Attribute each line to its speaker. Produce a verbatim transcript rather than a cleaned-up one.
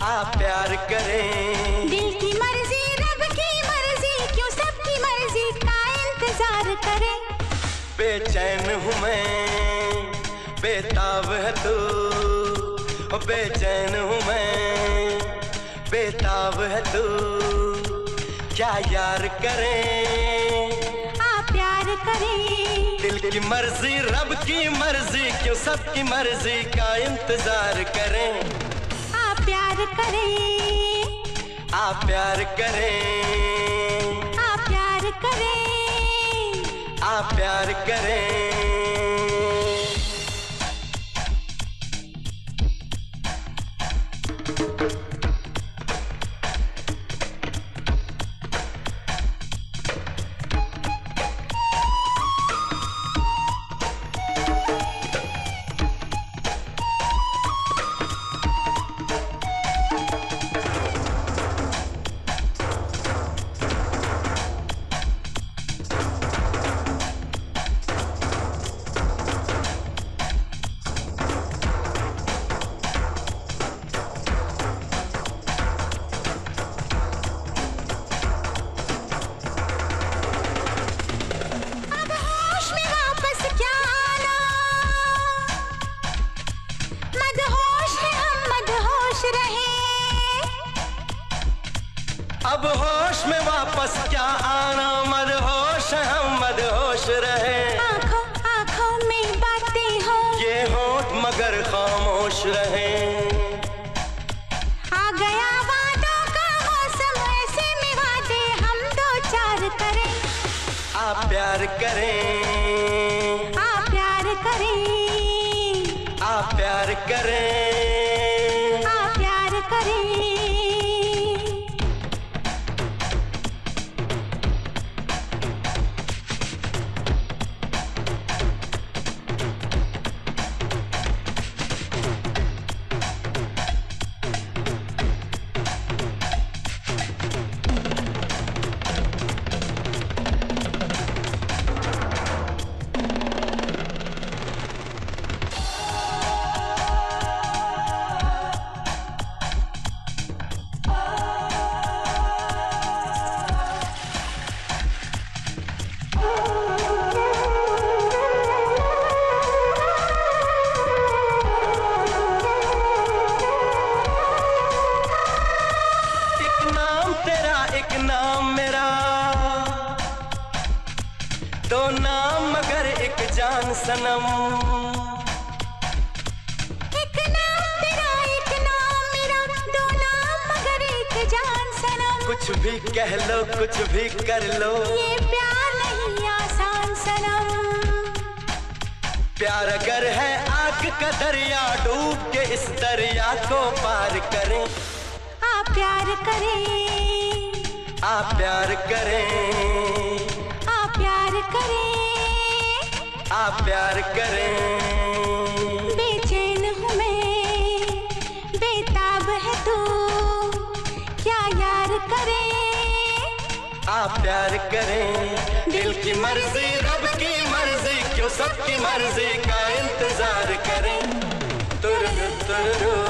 Speaker 1: आप प्यार करें।
Speaker 2: दिल की मर्जी रब की मर्जी, क्यों सबकी मर्जी का इंतजार करें।
Speaker 1: बेचैन हूँ मैं, बेताब है तू, बेचैन हूँ मैं, बेताब है तू, क्या यार करें।
Speaker 2: आप प्यार करें।
Speaker 1: दिल की मर्जी रब की मर्जी, क्यों सबकी मर्जी का इंतजार करें।
Speaker 2: आप प्यार करें।
Speaker 1: आप प्यार करें।
Speaker 2: आप प्यार करें।
Speaker 1: आप प्यार करें। अब होश में वापस क्या आना, मदहोश हम मदहोश रहे।
Speaker 2: आँखों आँखों में बातें हो,
Speaker 1: ये होठ मगर खामोश रहे।
Speaker 2: आ गया वादों का मौसम, ऐसे में वादे हम दो चार करें।
Speaker 1: आप प्यार करें।
Speaker 2: आप प्यार करें।
Speaker 1: आप प्यार करें।
Speaker 2: आप प्यार करें। एक नाम मेरा, दो नाम मगर एक जान सनम। एक नाम तेरा एक नाम मेरा, दो नाम मगर एक जान सनम।
Speaker 1: कुछ भी कह लो कुछ भी कर लो,
Speaker 2: ये प्यार नहीं आसान सनम।
Speaker 1: प्यार अगर है आग का दरिया, डूब के इस दरिया को पार करें।
Speaker 2: आप प्यार करें।
Speaker 1: आप प्यार करें।
Speaker 2: आप प्यार करें।
Speaker 1: आप प्यार करें।
Speaker 2: बेचैन हूँ मैं, बेताब है तू, क्या यार करें।
Speaker 1: आप प्यार करें। दिल की मर्जी रब की मर्जी, क्यों सबकी मर्जी का इंतजार करें। तुर तुर